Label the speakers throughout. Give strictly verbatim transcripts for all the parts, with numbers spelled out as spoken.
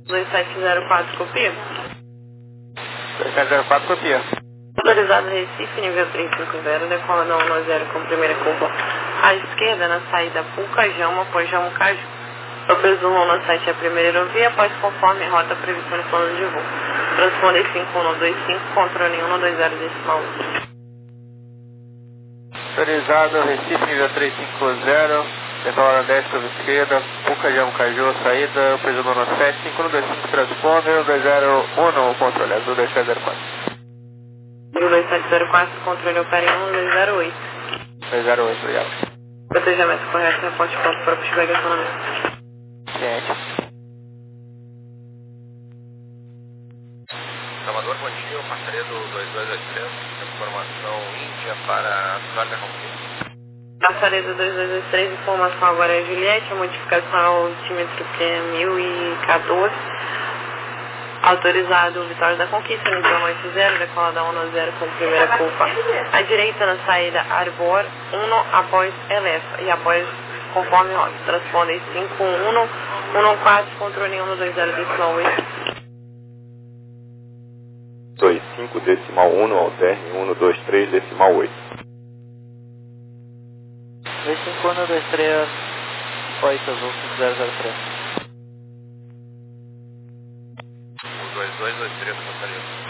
Speaker 1: dois sete zero quatro, copia.
Speaker 2: dois sete zero quatro, copia.
Speaker 1: Autorizado Recife, nível trezentos e cinquenta, decola da um zero com primeira curva à esquerda, na saída Pucajama, após Jamo Caju. Tropeço um no site é a primeira aerovia, após conforme rota prevista no plano de voo. Transponder cinco um dois cinco, controle um dois zero decimal um.
Speaker 2: Autorizado Recife, nível trezentos e cinquenta, decola dez curva esquerda, Pucajama Caju, saída, preço no sete, cinco um dois cinco, transponder um dois zero um, controle azul dois sete zero quatro.
Speaker 1: dois sete zero quatro, controle opera um dois zero oito.
Speaker 2: dois zero oito, obrigado.
Speaker 1: Protejamento correto, reporte pronto para o pushback econômico.
Speaker 2: Ciente.
Speaker 3: Salvador, bom dia, o passageiro dois dois oito três, informação Índia para Vitória da Conquista.
Speaker 1: Passaredo dois dois dois três, informação agora é Juliette, a modificação ao altímetro P mil e quatorze. Autorizado Vitória da Conquista, nível oito zero, decola da um zero com primeira curva à direita na saída Arbor um após Elefa e após conforme rota. Transponder cinco um um quatro, controle um dois zero decimal oito.
Speaker 4: dois cinco decimal um, alterne um dois três decimal oito.
Speaker 2: dois cinco um dois três, oito azul cinco zero zero três.
Speaker 3: O dois dois dois três, passageiro.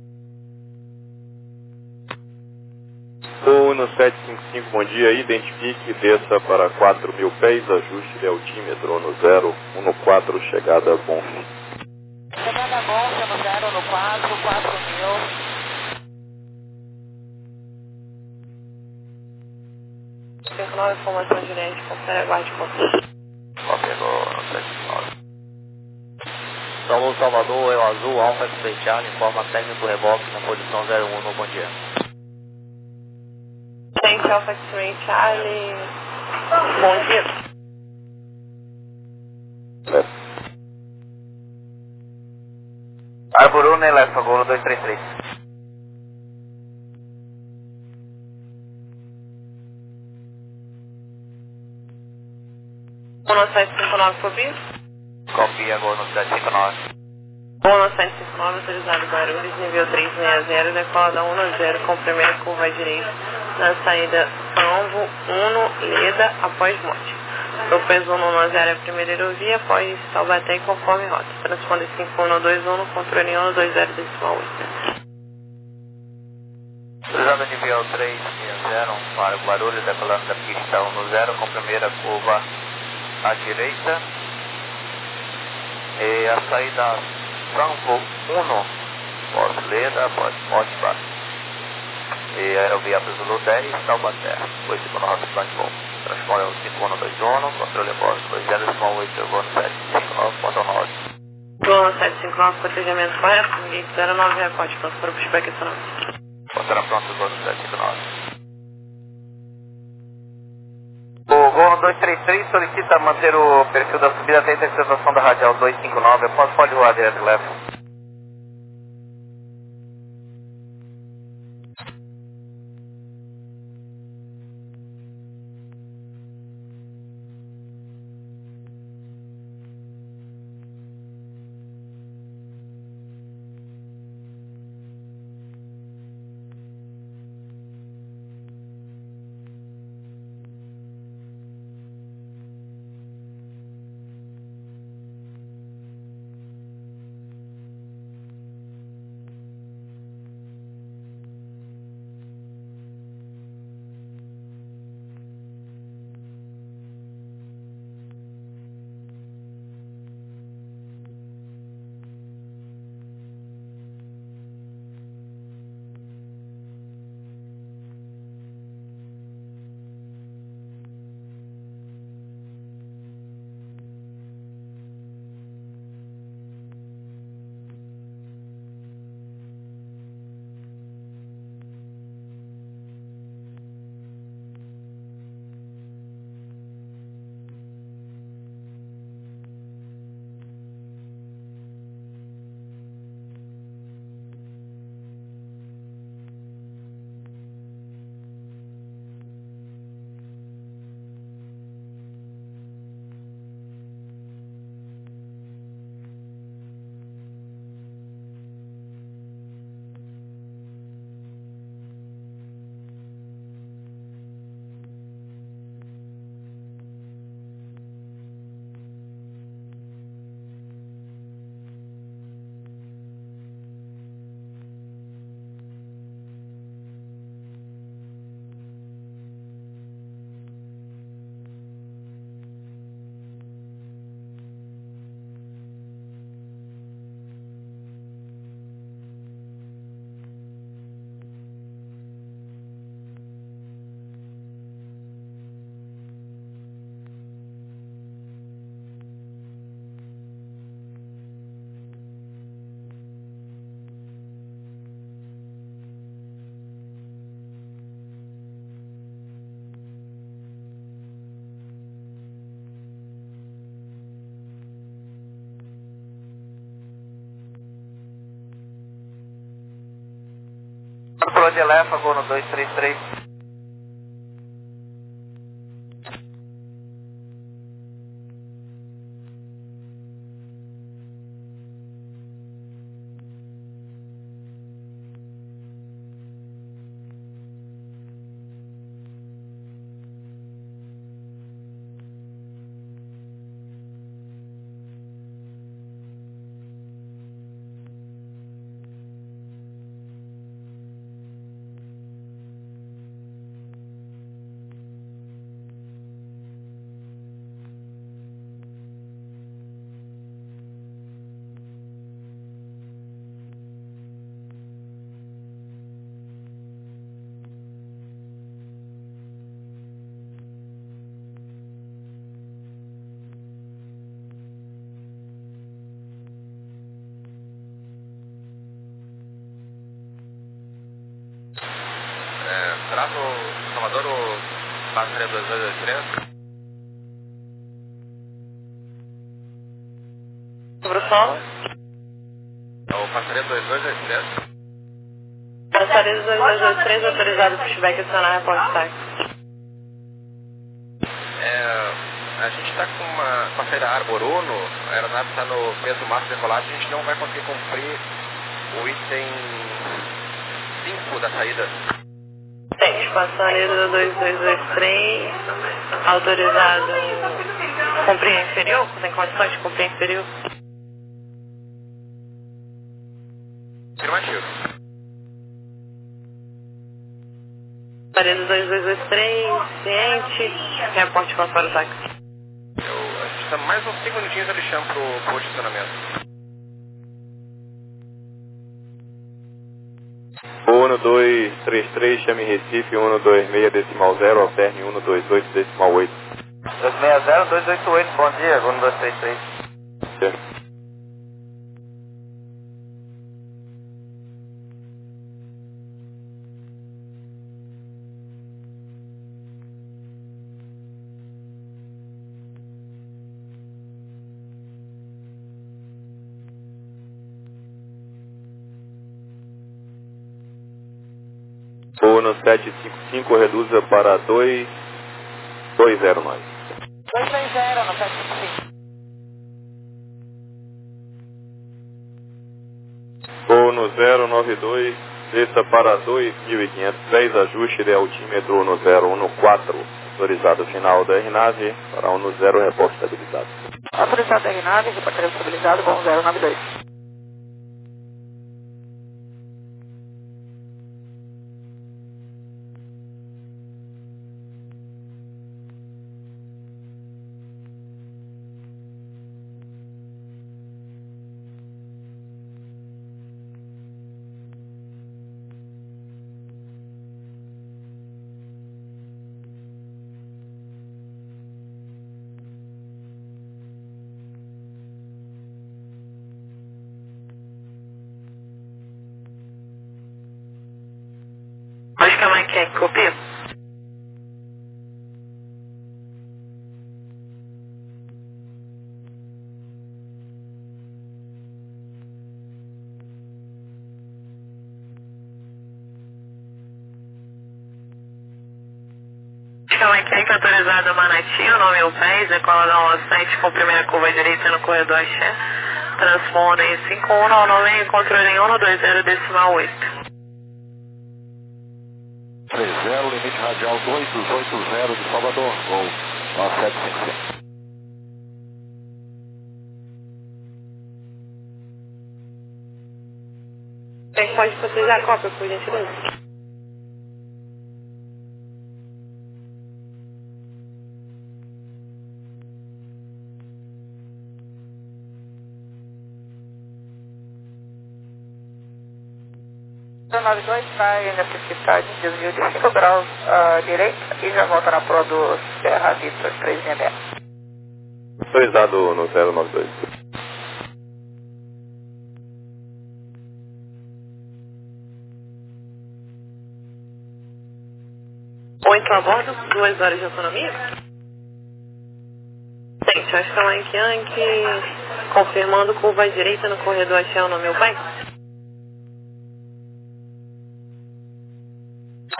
Speaker 4: um sete cinco cinco, bom dia, identifique, desça para quatro mil pés, ajuste de altímetro no zero um quatro, chegada bom.
Speaker 2: Chegada bom, no zero no quatro, quatro mil.
Speaker 1: cinco nove, informação Juliette, confere, aguarde contato.
Speaker 3: Confirmou no sete nove.
Speaker 2: Salvador, Salvador, El Azul, Alfa X Charlie, informa técnico reboque na posição zero um, no bom dia.
Speaker 1: Thank you, Alpha X-Ray Charlie. Bom dia.
Speaker 4: É.
Speaker 2: Arbor um, Elefa, Golo dois três três.
Speaker 1: um sete cinco nove, copia.
Speaker 2: Copia, Golo no sete cinco nove.
Speaker 1: um sete cinco nove, autorizado Guarulhos, nível trezentos e sessenta, decola da um zero com primeira curva à direita, na saída Anvo um, Leda, após Monte. Tropeço um no zero é a primeira aerovia, após Taubaté conforme rota. Transponder cinco um dois um, controle um dois zero decimal oito.
Speaker 2: Autorizado nível trezentos e sessenta, para Guarulhos, decolando da pista um zero com primeira curva à direita. E a saída Sanvo um, pós Leda, após Monte Baixo. E a aerovia para o Zulu dez, Taubaté, oito com nove, plano de voo. Transponder um cinco um dois um, controle bordo dois zero decimal oito, voo no sete cinco nove ponto nove.
Speaker 1: Voo sete cinco nove, protejamento correto, gate zero nove, reporte pronto para o pushback econômico.
Speaker 2: Contará pronto, voo no sete cinco nove. O voo dois três três solicita manter o perfil da subida até a interceptação da radial dois cinco nove, após pode voar direto leve. Bode Eléfago no dois três três.
Speaker 3: Trato Salvador, o passaria dois dois dois três.
Speaker 1: Sobre o solo.
Speaker 3: O passaria dois dois dois três.
Speaker 1: Passaria dois dois dois três, autorizado para o pushback adicionar reporte táxi.
Speaker 3: É, a gente está com uma com a saída Arbor Uno, a aeronave está no peso máximo de decolagem, a gente não vai conseguir cumprir o item cinco da saída.
Speaker 1: Tem, passaria dois dois dois três, autorizado cumprir inferior, tem condições de cumprir inferior?
Speaker 3: Afirmativo.
Speaker 1: Passaria dois dois dois três, ciente, reporte com para o táxi.
Speaker 3: Eu, a gente está mais uns cinco minutinhos ali chão para o posicionamento.
Speaker 4: um dois três três, chame Recife, um dois seis decimal zero, alterne um dois oito decimal oito.
Speaker 2: dois seis zero, dois oito oito, bom dia, um dois três três.
Speaker 4: Certo. um sete cinco cinco, reduza para dois dois zero nove.
Speaker 1: dois três zero no sete cinco cinco.
Speaker 4: Voo no zero nove dois, desça para dois mil e quinhentos pés, ajuste de altímetro no zero um quatro, autorizado final da R N A V para um zero, reporte estabilizado.
Speaker 1: Autorizado da R N A V, reporte estabilizado com zero nove dois. Pode chamar aqui, é copia? Chama aqui, que autorizado Manati, o nome é o pés, decola da um sete com primeira curva direita no corredor Axé, transponda em cinco um nove nove, controle em um dois zero decimal oito.
Speaker 5: três zero, limite radial dois oito zero de Salvador, voo nove sete cinco cinco.
Speaker 1: Quem pode proteger a cópia, por gentileza? zero nove dois vai necessitar de desvio de cinco graus à direita e já volta na proa do Serra Vitor três seis zero.
Speaker 4: Autorizado no zero nove dois.
Speaker 1: Oito a bordo, duas horas de autonomia? Gente, acho que é Mike Yankee, confirmando curva à direita no corredor Axé no meu pai.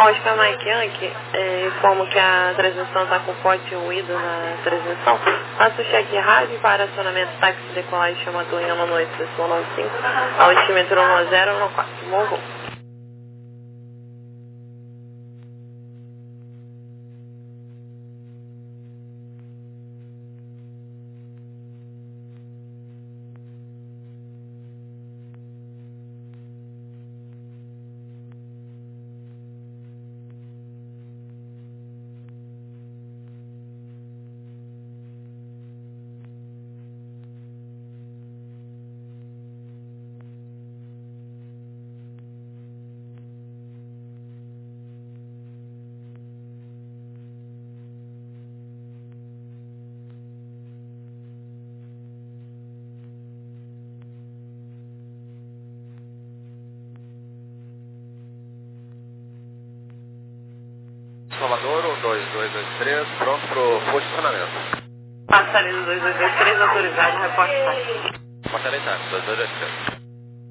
Speaker 1: Oscar Mike Yankee, é, informo que a transmissão está com forte ruído na transmissão. Faço o cheque rádio para acionamento táxi decolagem chama Torre no noite pessoa nove cinco, altímetro um zero um quatro. Bom voo.
Speaker 3: Salvador, um dois dois dois três, pronto pro posicionamento.
Speaker 1: Passarei do dois dois dois três, autorizado, reporte táxi.
Speaker 3: Passarei táxi, dois dois dois três.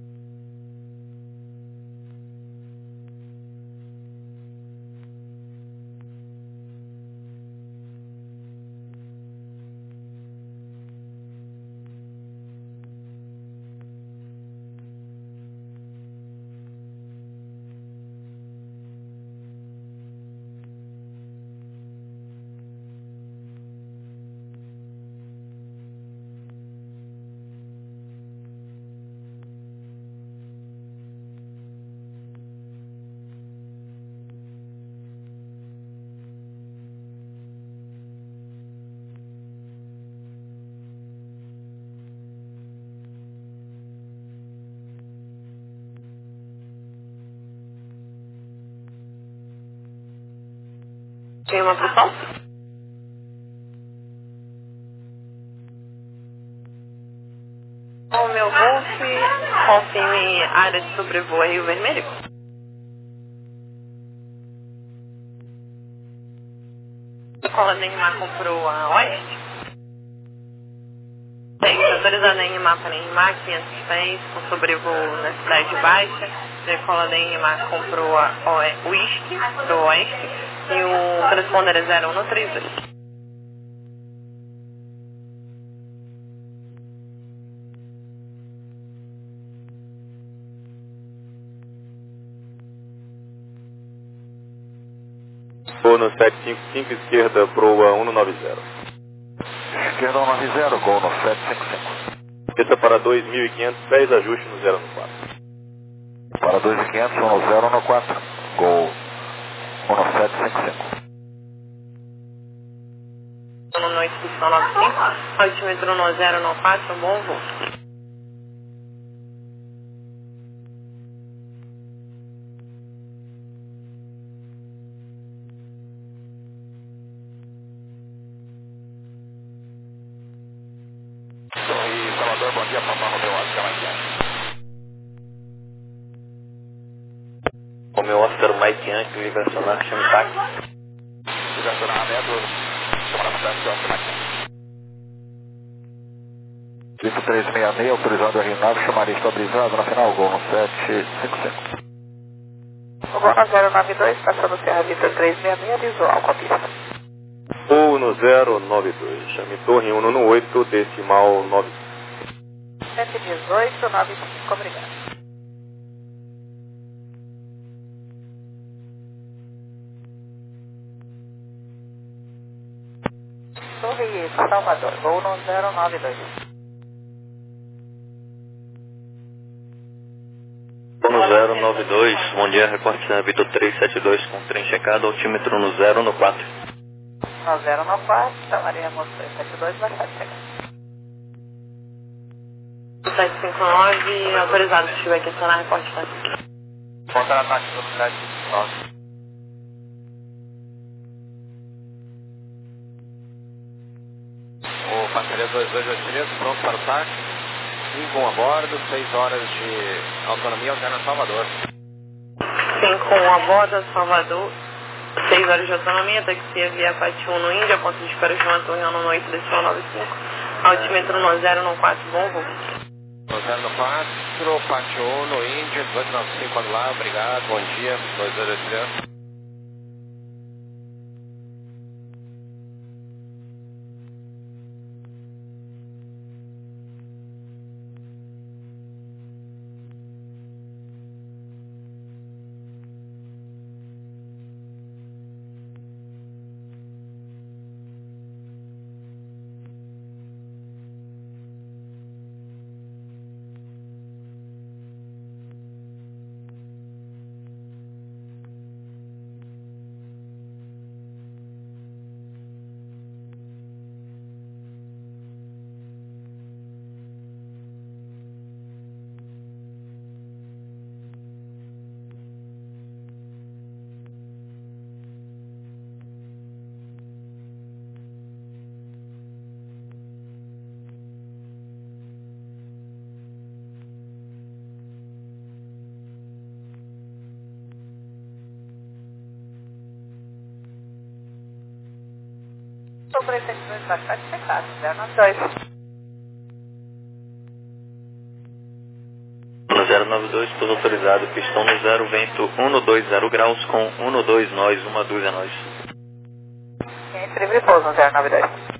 Speaker 1: Tem uma produção? O meu Golf, confirme área de sobrevoo Rio Vermelho. Escola Neymar comprou a Oeste. Tem autorizada Neymar para Neymar, quinhentos pés, com sobrevoo na Cidade Baixa. A Escola Neymar comprou a Whisky do Oeste. E o transponder é zero um no três dois.
Speaker 4: Vou no sete cinco cinco, esquerda, proa um nove zero.
Speaker 5: Esquerda um nove zero, gol no sete cinco cinco.
Speaker 4: Desça para dois mil e quinhentos pés, ajuste no zero um quatro.
Speaker 5: Para dois mil e quinhentos, um zero um quatro, gol um sete cinco cinco.
Speaker 1: No noite piscão nove cinco, altímetro um zero um quatro, bom voo.
Speaker 5: Torre Salvador, bom dia, Papa Romeu Oscar Mike Yankee.
Speaker 2: Romeu Oscar Mike Yankee, livre acionar, chame táxi.
Speaker 5: Livre acionamento. Vitor três seis seis, autorizado a R nove, chamaria estabilizado na final, gol no sete cinco cinco.
Speaker 1: Gol no zero nove dois, passando Serra Vitor três seis seis, visual com a pista.
Speaker 4: Voo no zero nove dois, chame Torre um no oito, decimal nove.
Speaker 1: cento e dezoito, nove cinco, obrigado. Torre Salvador, voo no zero nove dois.
Speaker 2: Voo no zero nove dois, bom dia, reporte Serra Vitor três sete dois, com trem checado, altímetro no zero um quatro.
Speaker 1: No zero um quatro, chamaremos três sete dois, baixado checado. sete cinco nove, autorizado, se tiver que acionar, reporte táxi.
Speaker 3: Contra-ataque, velocidade nove. O passageiro dois dois dois três, pronto para o táxi. cinco a bordo, seis horas de autonomia, alterna Salvador.
Speaker 1: cinco a bordo, Salvador. seis horas de autonomia, taxia via Pati um no Índia, ponto de espera de uma torre no oito, decimal nove cinco. Altímetro no zero um quatro, bom voo.
Speaker 3: No zero um quatro, Pati um no Índia, dezoito nove cinco, quando lá, obrigado, bom dia, dois dois dois três.
Speaker 6: sobre esse aqui, bastante secado, zero nove dois.
Speaker 7: No zero nove dois, tudo autorizado, pistão no zero, vento cento e vinte graus com cento e vinte nós, uma dúzia nós.
Speaker 6: Entre livre pouso no zero nove dois.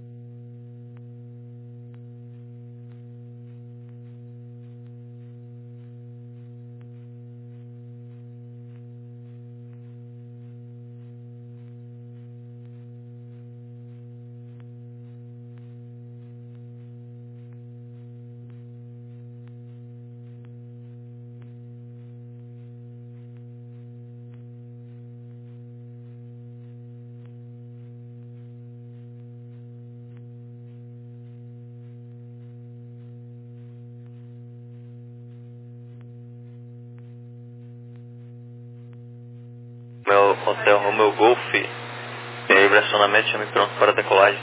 Speaker 7: Meu hotel Romeo Golf, tem vibracionamento, chame pronto para decolagem.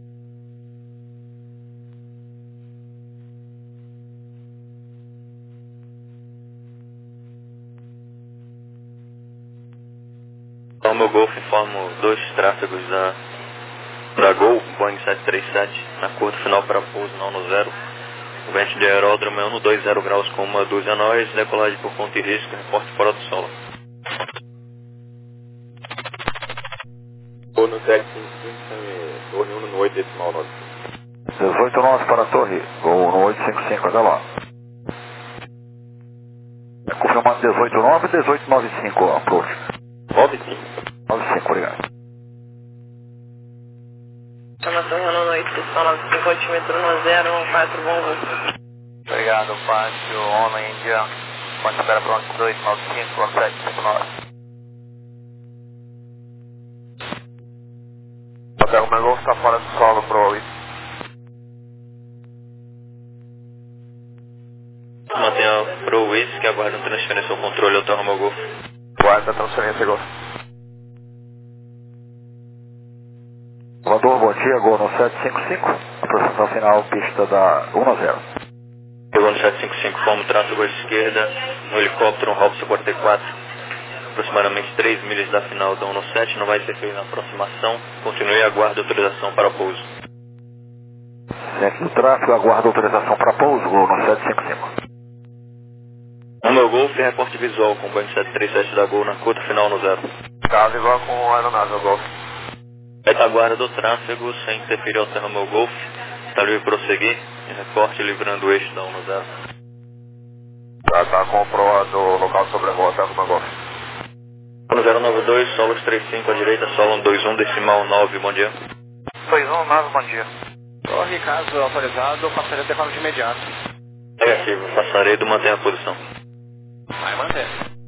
Speaker 7: Romeo Golf informa dois tráfegos da, da Gol, Boeing sete três sete, na curta final para pouso não no zero. O vento de aeródromo é cento e vinte graus com uma dúzia nós, decolagem por conta e risco, reporte fora do solo.
Speaker 4: Vou no sete cinco cinco, torre um no oito decimal nove.
Speaker 5: dezoito nove para a torre, vou no oito cinco cinco, até lá. É confirmado dezoito nove, dezoito nove cinco, approach.
Speaker 4: nove cinco.
Speaker 5: nove cinco, obrigado.
Speaker 1: Chama torre um no oito decimal nove cinco, altímetro no zero um quatro, bom voo.
Speaker 2: Obrigado, Pátio, Ono Índia. Ponte espera pronto, dois nove cinco, sete cinco nove. O meu Golf está fora do solo, Pro.
Speaker 7: Mantenha Pro Wiz, que aguarda transferência ao controle Hotel Romeo Golf.
Speaker 2: Guarda a transferência, Golf.
Speaker 5: Voador, bom dia, Gol no sete cinco cinco, aproximação final, pista da um a zero.
Speaker 7: Chegou no sete cinco cinco, forma o tráfego à esquerda, no helicóptero, um Robson quarenta e quatro. Aproximadamente três milhas da final da um no sete, não vai interferir na aproximação. Continue e aguarde autorização para pouso.
Speaker 5: Centro do tráfego, aguarda autorização para pouso, Gol no sete cinco cinco.
Speaker 7: Romeo Golf, reporte visual com o Boeing sete três sete da Gol na curta final no zero.
Speaker 2: Caso igual com o aeronave, Golf.
Speaker 7: Retaguarda do tráfego, sem interferir ao Hotel Romeo Golf. Está livre prosseguir e reporte livrando o eixo da um no zero.
Speaker 2: Já está com o Pro do local sobrevoo Hotel Romeo Golf.
Speaker 7: No zero nove dois, solos trinta e cinco à direita, solo dois um decimal nove, bom dia.
Speaker 2: dois um nove, bom dia.
Speaker 3: Torre, caso autorizado, passaria decola de imediato.
Speaker 7: Negativo, passaredo, mantenha a posição.
Speaker 3: Vai manter.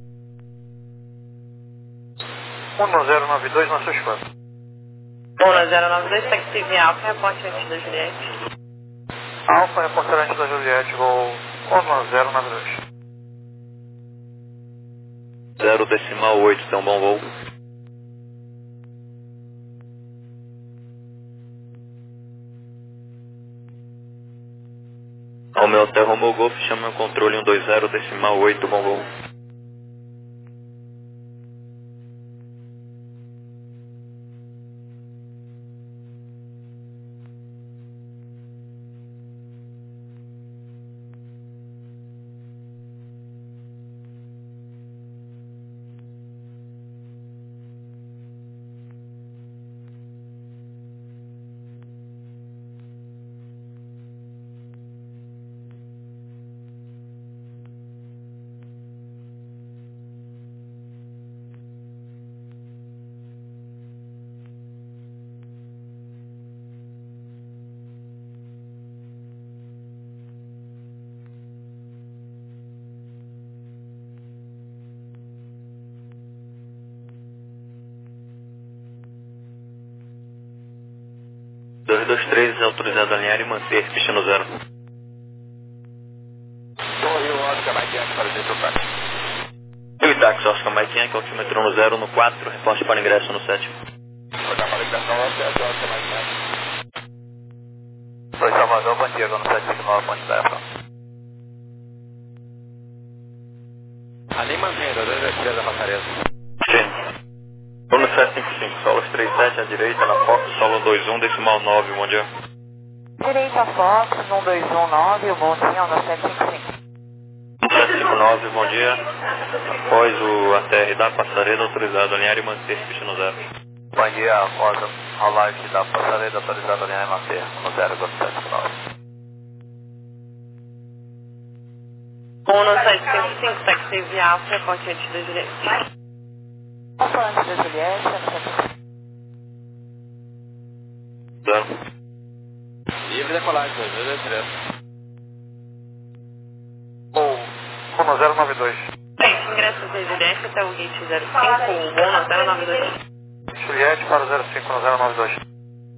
Speaker 2: um no zero nove dois, na sua escola.
Speaker 1: um no zero nove dois, taxi em Alfa, reporte antes da Juliette.
Speaker 2: Alfa, reporter antes da Juliette, vou um no zero nove dois.
Speaker 7: zero decimal oito, então bom voo. Ao meu Hotel Romeo Golf, chama o controle um dois zero decimal oito, bom voo. dois dois três, autorizado a alinhar e manter, pista no zero.
Speaker 3: Torre, o Oscar Mike Yankee para o centro táxi.
Speaker 7: E táxi, Oscar Mike Yankee, altímetro no zero, no quatro, reporte para ingresso no sete.
Speaker 3: Vou dar para a ligação ao Oscar Mike Yankee.
Speaker 2: Foi Salvador, bom dia, no sete cinco nove, ponte da F.
Speaker 3: Ali mantendo, dois dois três da passarela.
Speaker 7: Sim. Vou no sete cinco cinco. Solos trinta e sete à direita, na Fox, solo dois um, decimal nove, bom dia.
Speaker 6: Direita Fox, um dois um nove, o bom dia, um sete cinco cinco.
Speaker 7: sete cinco nove, bom dia. Após o A T R da Passareda, autorizado a alinhar e manter, pista no zero.
Speaker 2: Bom dia, após a rolagem da Passareda, autorizado a alinhar e manter no zero, Golf sete cinco nove.
Speaker 1: um sete cinco cinco, taxi via Alfa, reporte antes da Juliette.
Speaker 6: Alfa antes da Juliette, um sete cinco cinco.
Speaker 7: Zero.
Speaker 3: Livre decolagem, dois dois dois três.
Speaker 5: um um zero nove dois.
Speaker 1: Frente, ingresso da Juliette até o gate zero cinco, um zero nove dois.
Speaker 5: Juliette para o zero cinco um zero nove dois.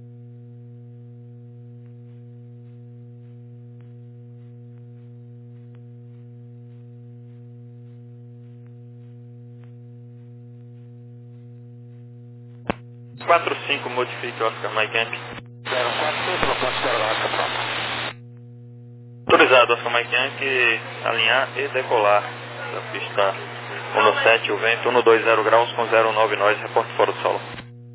Speaker 7: quatro cinco, modifique Oscar Mike Camp.
Speaker 5: zero quatro cinco, não posso esperar Oscar Pronto.
Speaker 7: Autorizado, Oscar Mike Camp, alinhar e decolar da pista um sete, o vento, um dois zero graus com zero nove nós, reporte fora do solo.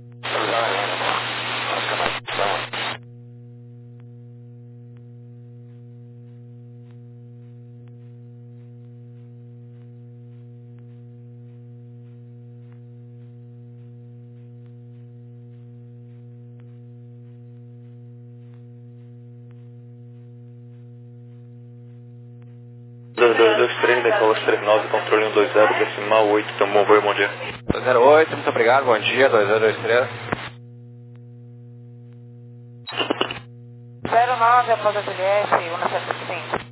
Speaker 7: dois dois dois três, decola três nove, controle um dois zero, decimal oito, tomou voo, bom dia.
Speaker 3: dois zero oito, muito obrigado, bom dia, dois zero dois três.
Speaker 6: zero nove após a Juliette, um sete cinco cinco.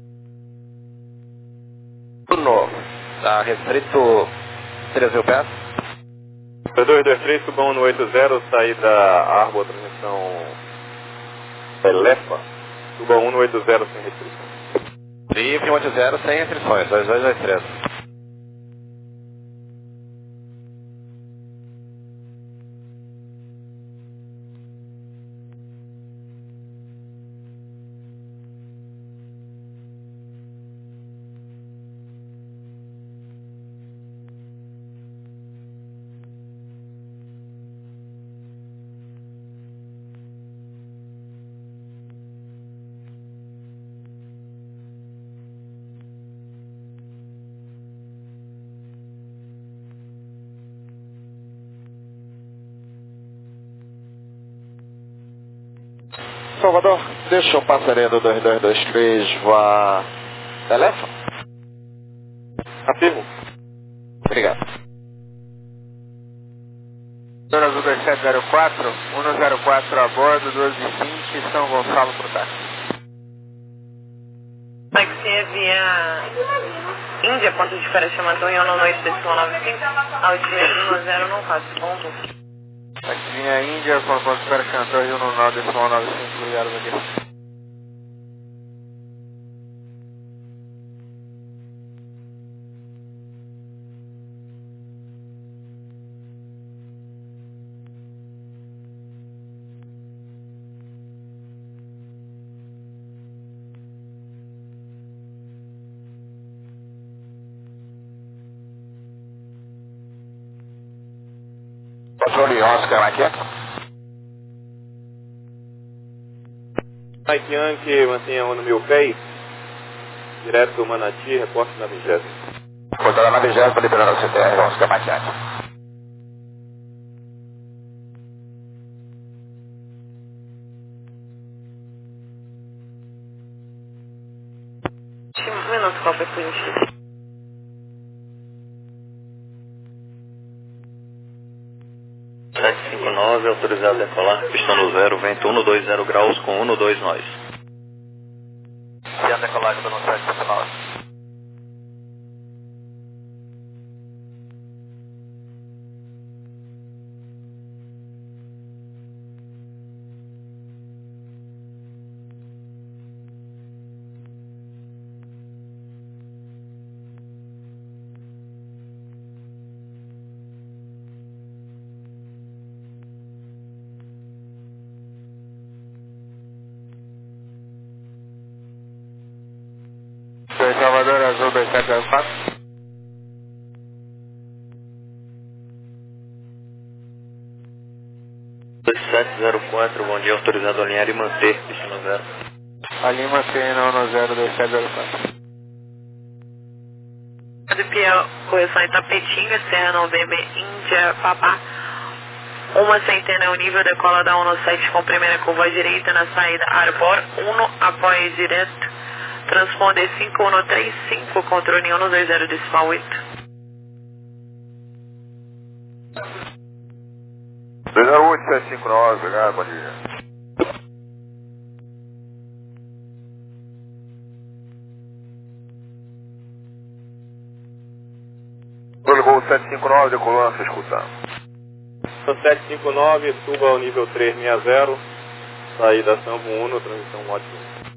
Speaker 3: Turno, tá restrito três mil pés.
Speaker 4: dois dois três, suba um no oito zero, saída Arbor, transmissão Elefa, suba um no oito zero sem restrição.
Speaker 3: Livre, um oito zero, sem restrições, dois dois dois três.
Speaker 5: Salvador, deixa o Passareda dois dois dois três vá telefone.
Speaker 4: Afirmo.
Speaker 5: Obrigado.
Speaker 8: Zona Azul dois sete zero quatro, um zero quatro a bordo, doze e vinte, São Gonçalo pro táxi.
Speaker 1: Taxi via Índia, ponto de espera chamado Yono Noite, decimal nove cinco, altimetro um zero um quatro, bom voo.
Speaker 8: Taxi vinha Índia, ponto de espera chamado Yono Noite, decimal nove cinco, obrigado, bom dia.
Speaker 5: Controle Oscar aqui.
Speaker 4: Mike Yankee, mantenha um no mil pés, direto do Manati, reporte na vigésima.
Speaker 5: Controle na vigésima, liberando o C T R, Oscar Maquiante.
Speaker 1: Um minuto, qual foi o positivo?
Speaker 7: sete cinco nove, autorizado a decolar, pista no zero, vento um dois zero graus com um dois nós.
Speaker 2: E a decolagem do sete cinco nove.
Speaker 8: Salvador Azul dois sete zero quatro.
Speaker 7: dois sete zero quatro, bom dia, autorizado a alinhar e manter, pista no zero.
Speaker 8: Ali mantém no, no zero dois sete zero quatro.
Speaker 1: De Pia, correção Itapetinga, Serra não B B, Índia, Papá. Uma centena é o nível, decola da um sete com primeira curva à direita na saída Arbor, um apoio direto, transponder cinco um três cinco, controle um dois zero decimal oito.
Speaker 5: dois zero oito sete cinco nove, obrigado, bom dia. Controle Gol sete cinco nove, decolando, se escutando.
Speaker 4: sete cinco nove, suba ao nível trezentos e sessenta, saída Sambo um, transição ótima.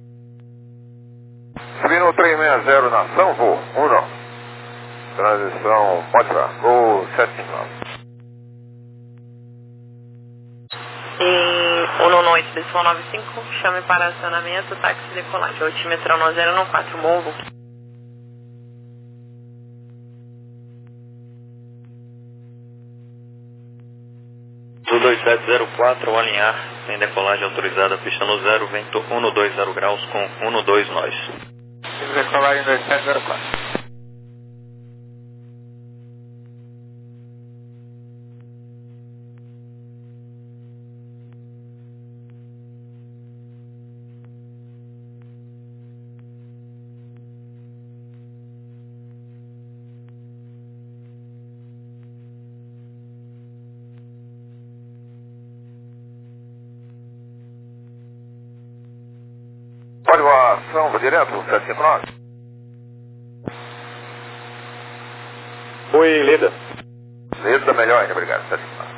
Speaker 5: Subindo trezentos e sessenta na Sambo um, transição ótima, Gol sete cinco nove.
Speaker 1: E um oito decimal nove cinco, chame para acionamento, táxi decolagem, altímetro um zero um quatro, Volvo.
Speaker 7: dois sete zero quatro, ao alinhar, tem decolagem autorizada, pista no zero, vento cento e vinte graus com cento e vinte nós.
Speaker 8: Decolagem dois sete zero quatro.
Speaker 5: Pode voar Sambo direto, sete cinco nove.
Speaker 4: Oi, Leda.
Speaker 5: Leda melhor ainda, obrigado, sete cinco nove.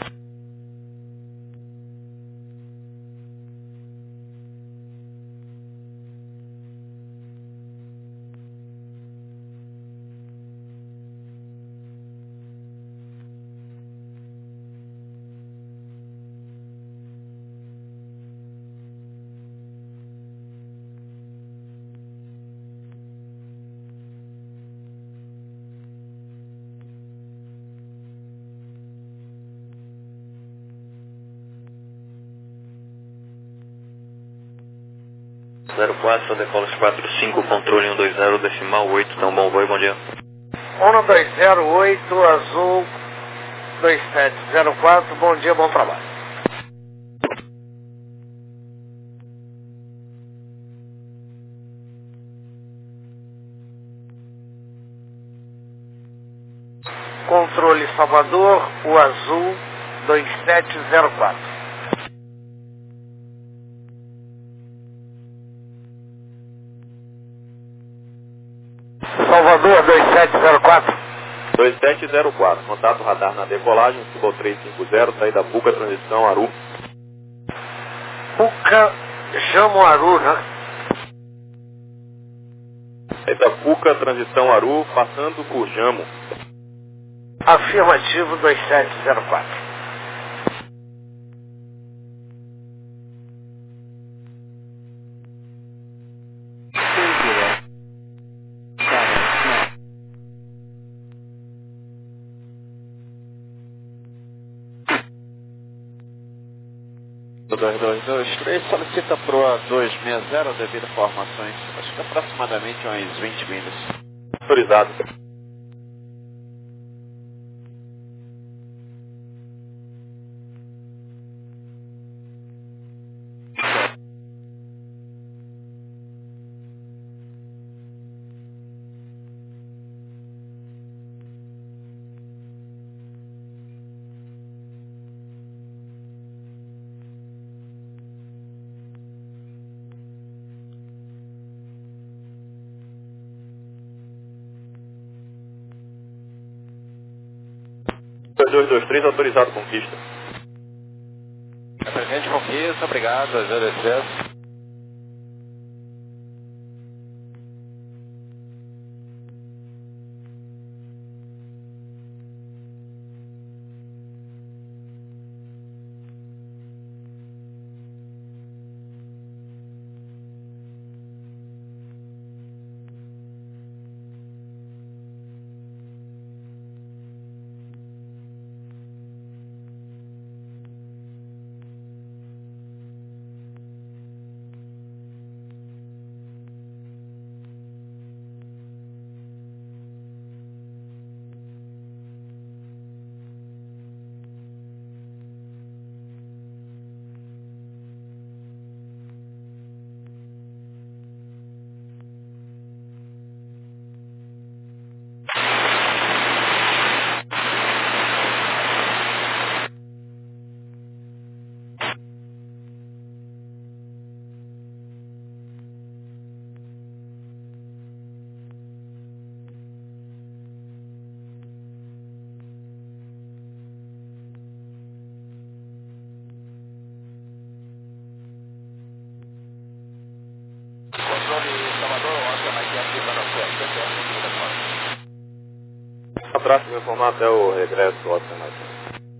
Speaker 7: zero quatro, decola quatro cinco, controle um dois zero, decimal oito, então bom voo, bom dia.
Speaker 8: um dois zero oito, azul dois sete zero quatro, bom dia, bom trabalho. Controle Salvador, o azul dois sete zero quatro. Salvador dois sete zero quatro.
Speaker 4: dois sete zero quatro, contato radar na decolagem, suba ao trezentos e cinquenta, saída Puca, transição Aru.
Speaker 8: Puca, Jamoaru, né?
Speaker 4: Saída Puca, transição Aru, passando por Jamo.
Speaker 8: Afirmativo dois sete zero quatro.
Speaker 9: dois dois dois três, solicita para o A dois seis zero devido a formações, acho que aproximadamente uns vinte milhas.
Speaker 4: Autorizado. dois dois três, autorizado conquista.
Speaker 9: Presente conquista, obrigado, dois zero dois zero.
Speaker 4: Abraço, me informar até o regresso do oceano.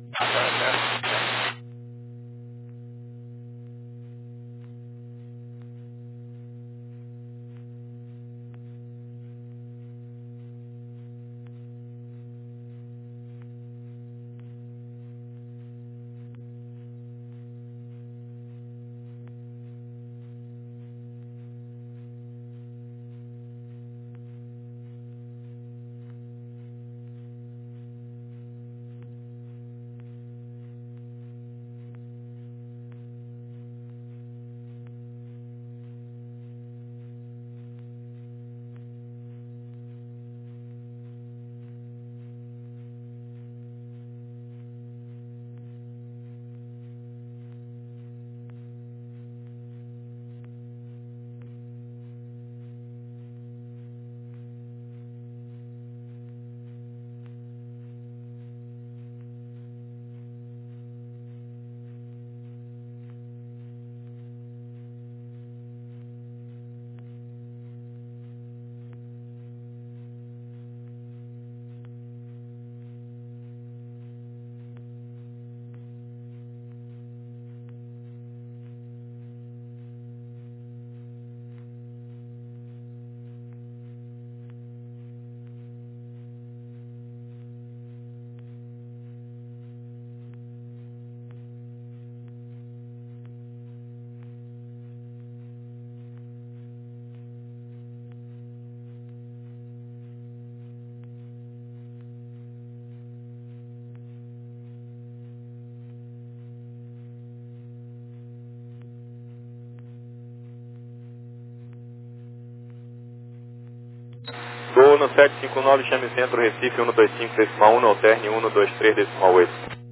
Speaker 4: Gol no sete cinco nove, chame centro, Recife, um dois cinco, decimal um, alterne um dois três, decimal oito.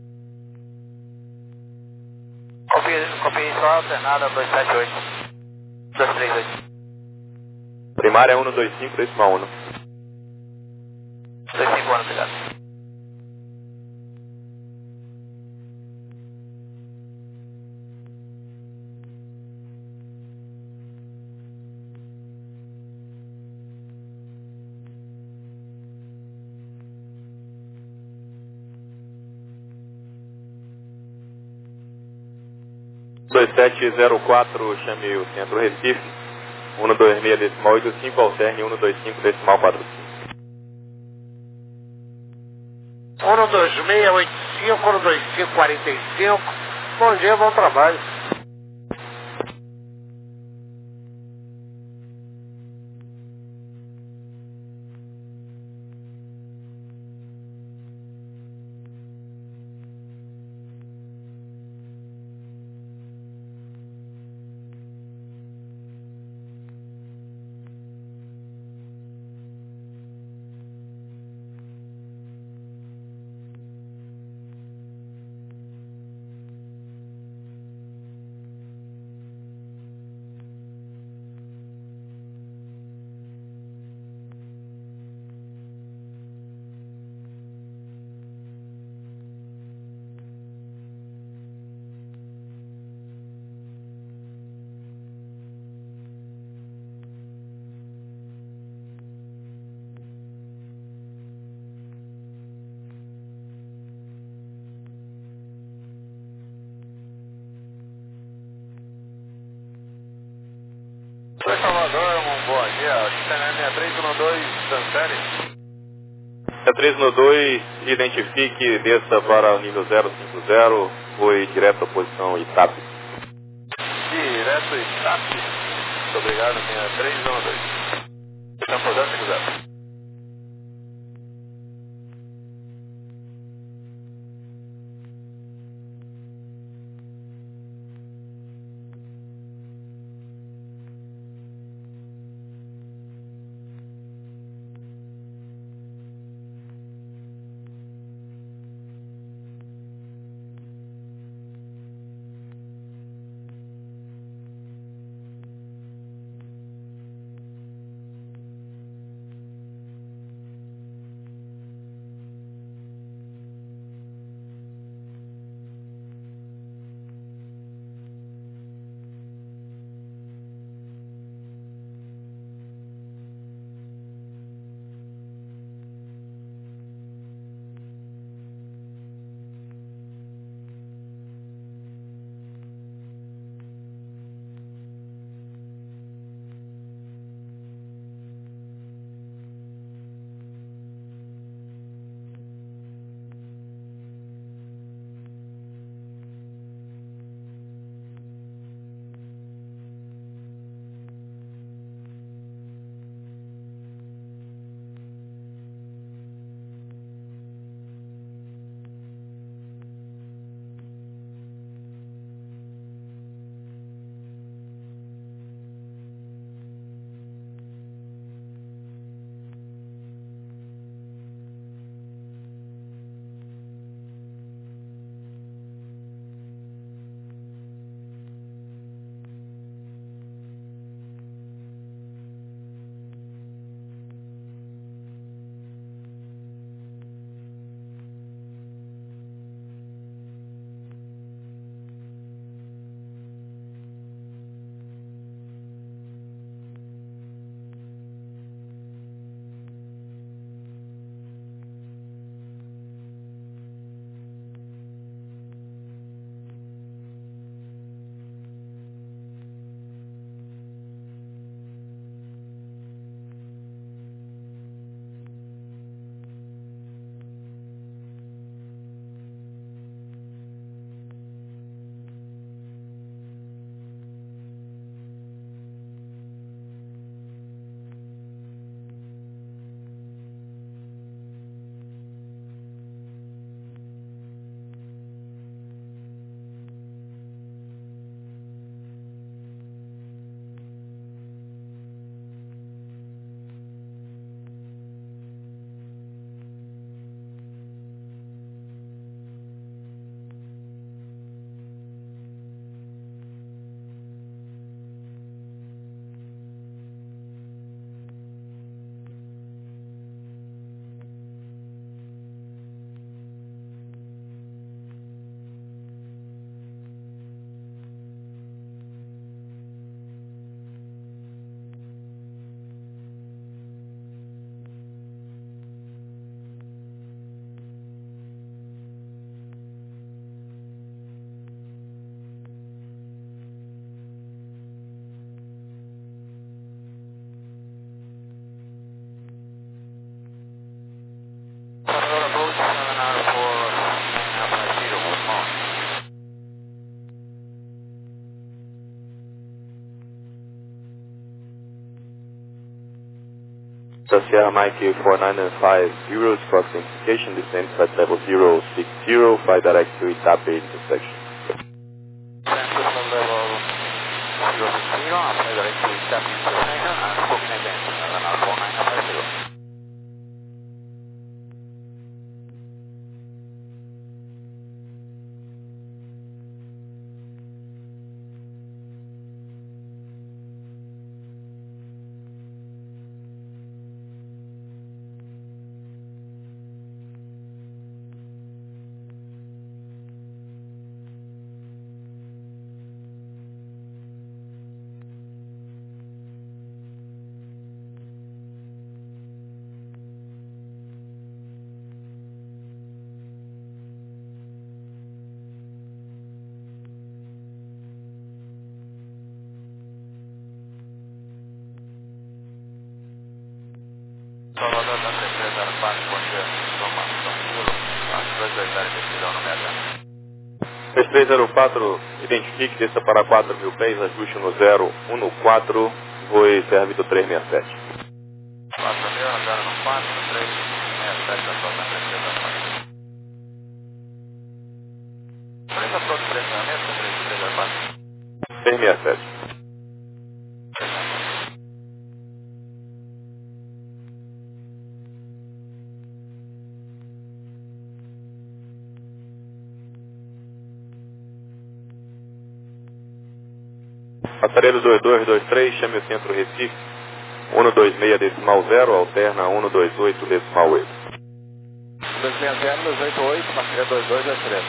Speaker 2: Copie só alternada dois sete oito. dois três oito.
Speaker 4: Primária um dois cinco, decimal um.
Speaker 2: dois cinco um, obrigado.
Speaker 4: dois sete zero quatro, chame o centro, Recife, um dois seis, decimal oito cinco, alterne um dois cinco, decimal quatro cinco.
Speaker 10: um dois seis oito cinco, um dois cinco quarenta e cinco. Bom dia, bom trabalho.
Speaker 3: Oi, Salvador, um bom dia. C N M três um dois, Santana.
Speaker 4: É três um dois, identifique, desça para o nível zero cinco zero, foi direto à posição Itape.
Speaker 3: Direto Itape. Muito obrigado, minha três um dois. Campo zero cinco zero.
Speaker 4: Sierra Mike four nine five Euros, cross identification, descend at level zero six zero, fly direct to Itape intersection.
Speaker 5: Central level zero six zero, fly direct to Itape intersection, and booking again, runner four nine five zero. Salvador da três três zero quatro, bom dia, Tomás, tranquilo, acho dois dois zero, decisão no média.
Speaker 4: três três zero quatro, identifique, desça para quatro mil pés, ajuste no zero um no quatro, voe serve do três seis sete.
Speaker 5: quatro mil, zero no quatro, três seis sete, da Sota três três zero quatro. Presa todo o pressionamento, três três zero quatro.
Speaker 4: três seis sete. Passaredo dois dois dois três, chame o centro Recife, um dois seis decimal zero, alterna um dois oito decimal oito.
Speaker 5: dois seis zero, dois oito oito, passaredo dois dois dois três.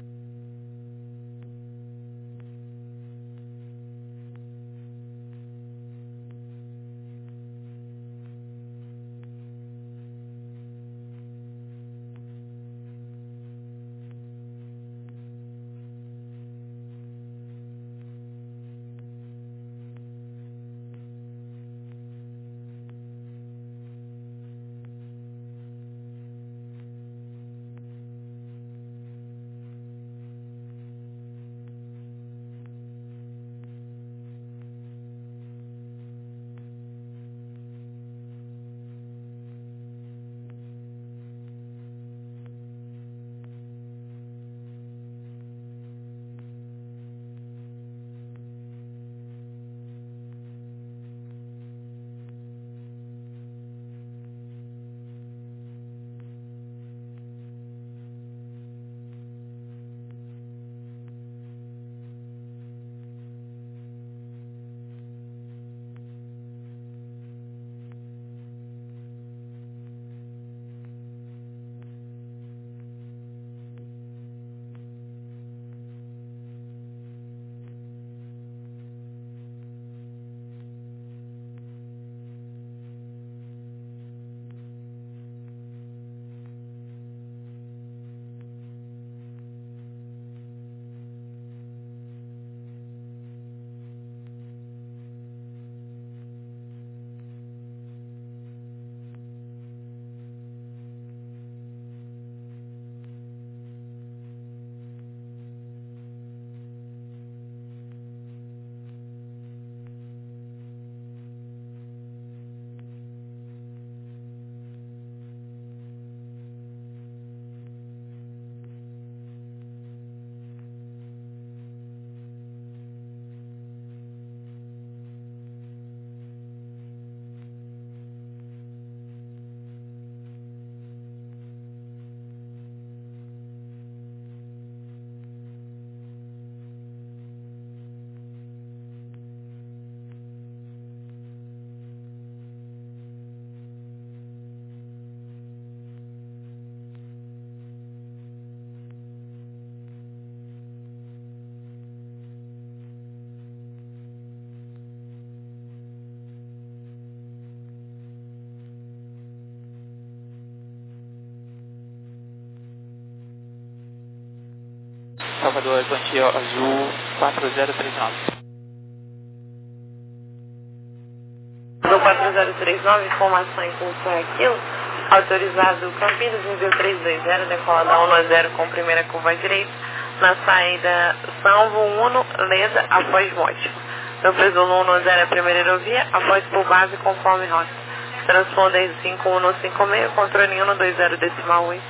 Speaker 11: Salvador, bom dia, azul quatro zero três nove.
Speaker 1: Azul quatro zero três nove, informação em curso é aquilo. Autorizado Campinas, envio três dois zero, decola da um zero com primeira curva à direita, na saída Salvo Uno, Leda, após Monte. No preso um zero, a primeira aerovia, após por base conforme rota. Transponder cinco um cinco seis, controle um dois zero decimal oito.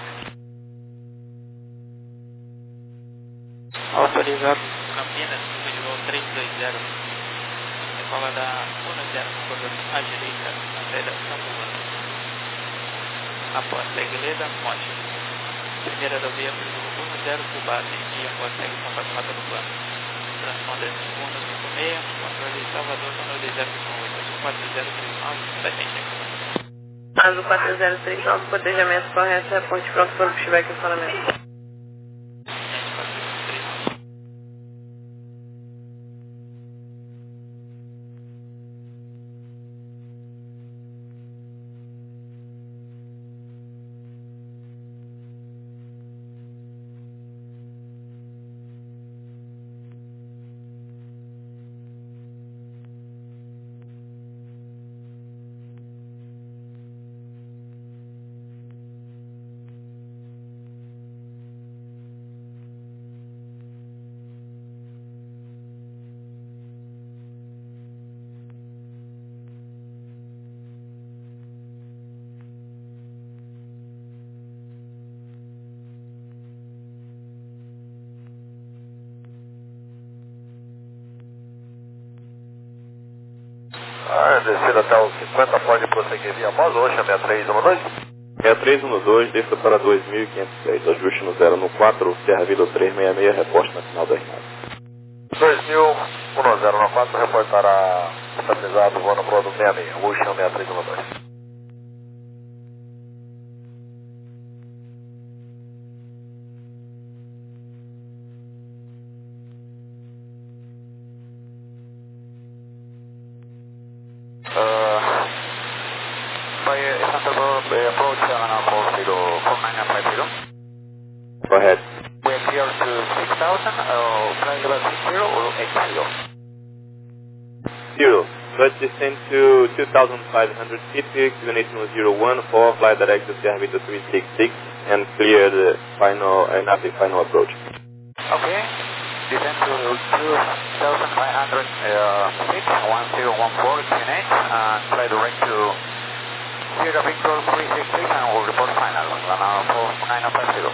Speaker 11: Autorizado Campinas, número três dois zero. Decola da um zero, curva à direita, na saída São Paulo. Após segue Leda, Monte. Primeira aerovia para um zero por base e após segue São Paulo Rota do Plano. Transponder cinco um cinco seis, controle Salvador, número dois zero oito, quatro zero três nove, sete.
Speaker 1: Azul quatro zero três nove, cotejamento correto, reporte pronto para o pushback e acionamento.
Speaker 2: Ah, descer até os cinquenta, pode prosseguir via Mosa, Oxa sessenta e três um dois.
Speaker 4: sessenta e três um dois, desça para dois mil e quinhentos e dez, ajuste no zero no quatro, Serra Vida trezentos e sessenta e seis, reposte na final da Rinaldi.
Speaker 2: dois mil, um zero no quatro, reportará estabilizado, voo no Prodo sessenta e seis, Oxa sessenta e três um dois.
Speaker 4: Go ahead.
Speaker 5: We are clear to six thousand, uh, flight level six zero or eight zero?
Speaker 4: Zero. Let's descend to two thousand five hundred feet, destination zero one four, fly direct to Serra Vida three six six, and clear the final, uh, not the final approach.
Speaker 5: Okay. Descend to two thousand five hundred uh, feet, one zero one four, destination, and fly direct to Sierra Victor three six six, and we'll report final, runner four nine five zero.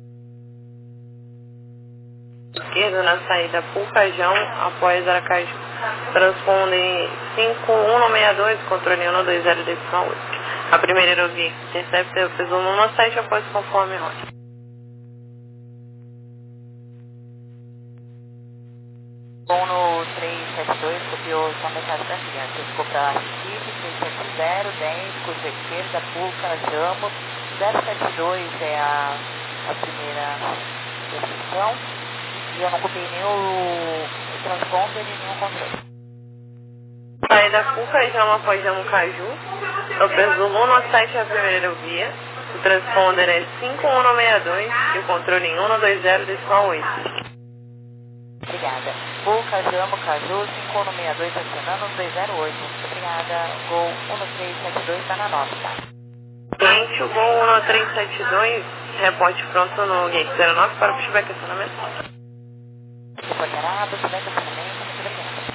Speaker 1: Esquerda na saída Pulcajão, após Aracaju. Transpondem cinco um seis dois, controle um dois zero decimal oito. A primeira aerovia intercepta o peso um sete após conforme rota.
Speaker 6: Uno três sete dois, copiou só metade da linha. Ficou para Recife, três sete zero, dez, curva esquerda, Pulcajão. zero sete dois é a, a primeira definição. E eu não copiei nem o, o transponder e nem o controle.
Speaker 1: Saída Pulcajão após Jamucaju. O peso um sete é a primeira aerovia. O transponder é cinco um seis dois e o controle um dois zero decimal oito.
Speaker 6: Obrigada. Pulcajão, Caju, cinco um seis dois acionando, um dois zero oito. Obrigada. Gol um três sete dois está na nota, tá?
Speaker 1: Cliente, o Gol um três sete dois, reporte pronto no gate zero nove para o pushback acionamento.
Speaker 6: Reportará, pushback acionamento, muito obrigada.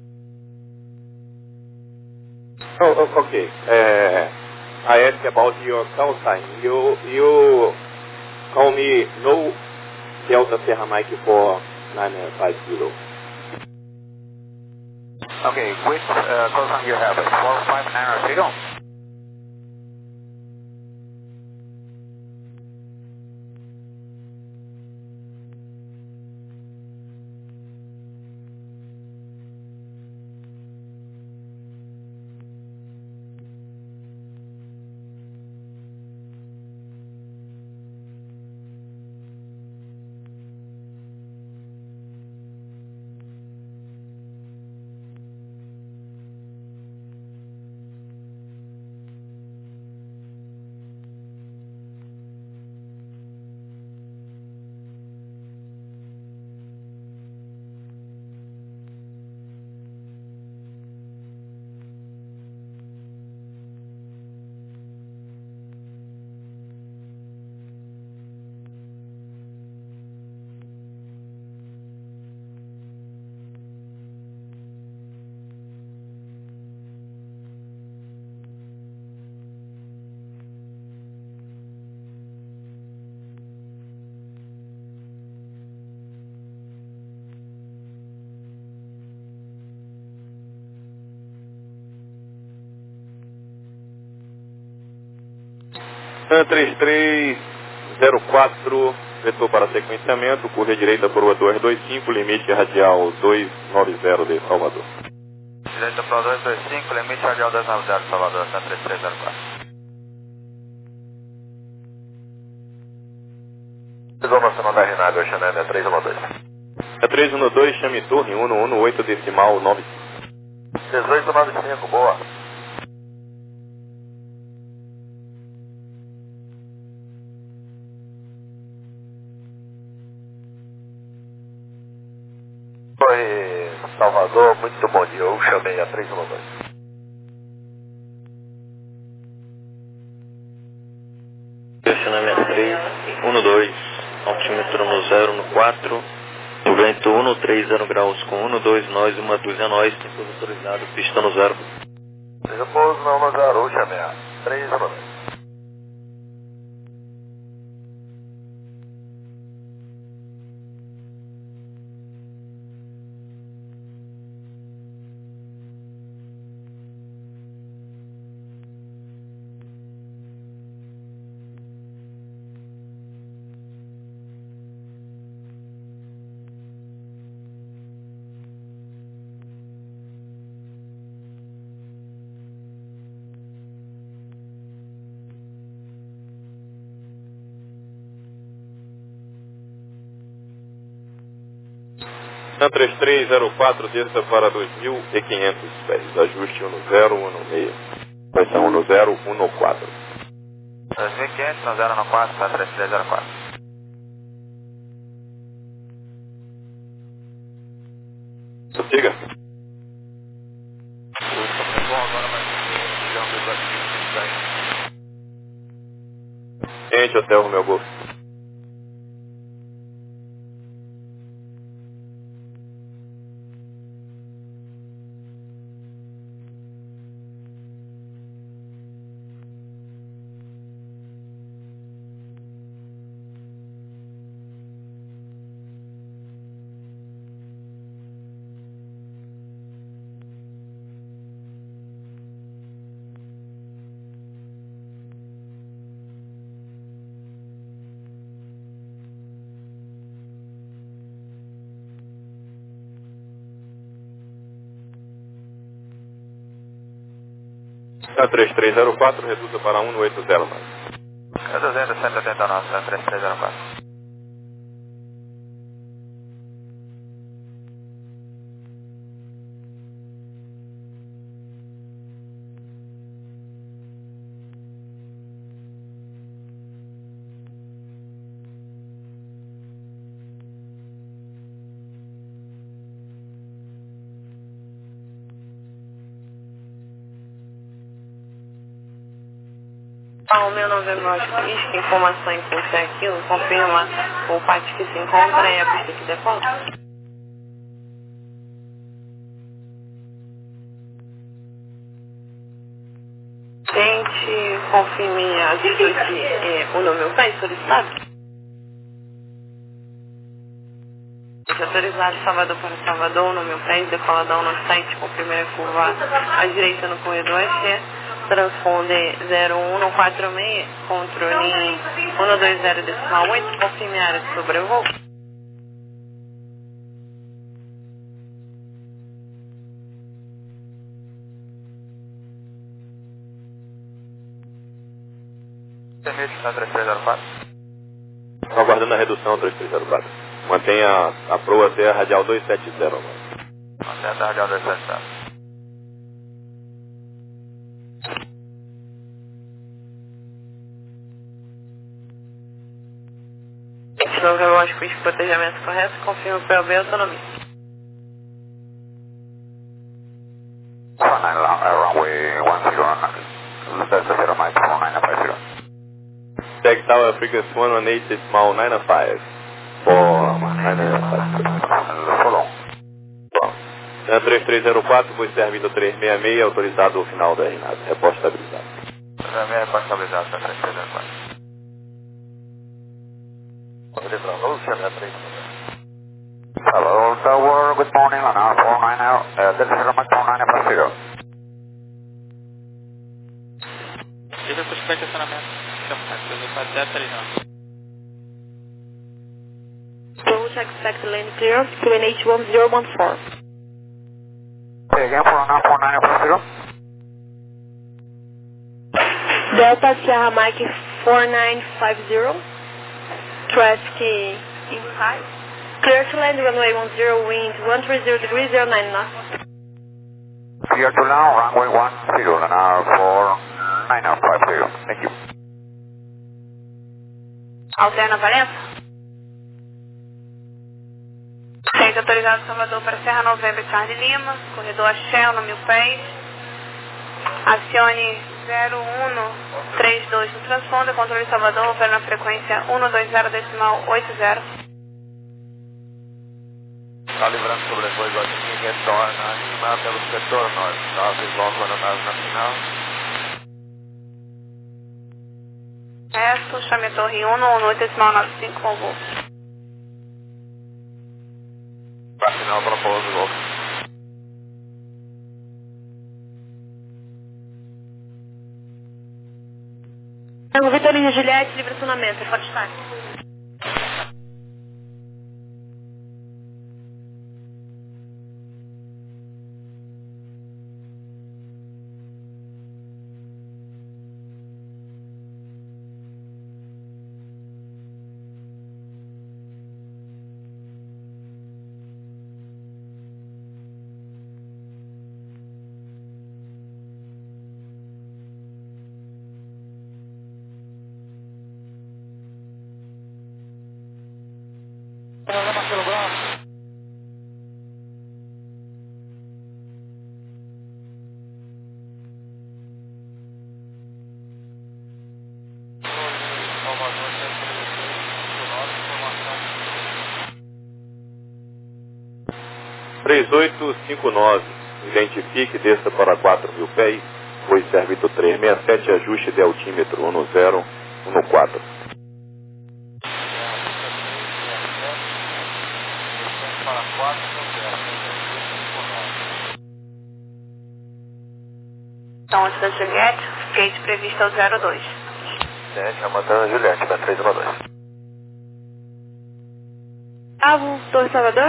Speaker 4: Oh, oh, okay. Uh, I ask about your call sign. You you call me no Delta Serra Mike four nine five zero.
Speaker 5: Okay, which uh, call sign you have? four five nine zero?
Speaker 4: Sun três três zero quatro, vetor para sequenciamento, curva direita por duzentos e vinte e cinco, limite radial duzentos e noventa de Salvador.
Speaker 2: Direita para duzentos e vinte e cinco, limite radial duzentos e noventa de Salvador, Sun três três zero quatro. Informação da R nove, Ocean Air três um dois.
Speaker 4: É três um dois, chame torre um um oito decimal nove cinco.
Speaker 2: dezoito noventa e cinco, boa. Oi, Salvador, muito bom dia, eu chamei a três um dois.
Speaker 7: Direcionamento três um dois, altímetro no zero, no quatro, o vento um três zero graus com um dois nós, uma dúzia nós, tempo autorizado, pista no zero.
Speaker 2: Seja pouso não no zero, eu chamei a três um dois.
Speaker 4: Sun três três zero quatro, desça para dois mil e quinhentos pés, ajuste um zero um seis. Vai ser um zero um quatro.
Speaker 2: dois mil e quinhentos, no zero um quatro, Sun três três zero quatro.
Speaker 4: Siga. Gente, hotel Romeu Golf. Sun três três zero quatro, reduza para um oito zero mais.
Speaker 2: Reduzindo cento e oitenta e nove, Sun três três zero quatro.
Speaker 1: O meu nome é Maurício, que informação em curso é aquilo, confirma o pátio que se encontra e a pista que decola. Gente, confirme a atitude, é, o nome é o pai solicitado. Autorizado Salvador para Salvador, o nome é o pai, decoladão no site com primeira curva à direita no corredor é transponder zero um quatro seis, controle um dois zero decimal oito, confirme a área de sobrevoo.
Speaker 2: Permite, Sun três três zero quatro.
Speaker 4: Estou aguardando a redução três três zero quatro. Mantenha a proa até a radial duzentos e setenta.
Speaker 2: Mantenha até a radial duzentos e setenta.
Speaker 1: Não vai lógico de protejamento correto, confirma o P O B e autonomia.
Speaker 5: Runway one zero, that's a zero mile for nine five zero.
Speaker 4: Tag Tower frequency one one eight decimal nine five. For nine five.
Speaker 5: Follow.
Speaker 4: Sun três três zero quatro, foi servido três seis seis, autorizado o final da R nove. Reposta estabilizado.
Speaker 2: três seis seis, reposta estabilizado, Sun três três zero quatro.
Speaker 5: Hello, Tower, good morning, on our four nine zero, uh, this is Roman four nine five zero.
Speaker 11: Diga para o estacionamento.
Speaker 1: expect land clearance, Q N H one zero one four.
Speaker 5: Say again, four nine four nine four zero.
Speaker 1: Delta Sierra Mike four nine five zero. Traffic inside. Clear to land, runway one zero, wind one three zero degrees, zero nine knots.
Speaker 5: Clear to land, runway one zero, and R four nine five zero. Thank you.
Speaker 12: Alterna Valença. seis autorizado Salvador para Serra Novembro Charlie Lima, corredor Shell no mil pés. Acione zero um três dois no transponder, controle Salvador, opera na frequência um dois zero decimal oito zero.
Speaker 2: Calibrando sobre as dois horinhas, retorna animado pelo setor norte, nove logo na nave nacional.
Speaker 12: Resto, chame a torre um no oito decimal nove cinco com o Golf.
Speaker 2: Final para pouso Golf.
Speaker 1: Tango Vitorino Juliette, livre acionamento, pode estar.
Speaker 10: Programa pelo braço.
Speaker 4: três oito cinco nove, identifique, desça para quatro mil pés, foi servido três seis sete, ajuste de altímetro um zero um quatro.
Speaker 12: Então, antes da Juliette, gate previsto ao zero dois.
Speaker 2: sete, Amanda Juliette, B três um dois.
Speaker 1: Bravo, Torre Salvador.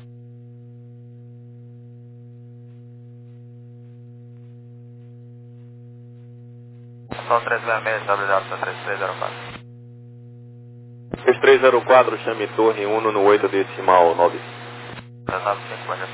Speaker 2: São três seis seis, estabilizado para três três zero quatro.
Speaker 4: três três zero quatro, chame torre um no oito decimal nove.
Speaker 2: nove cinco,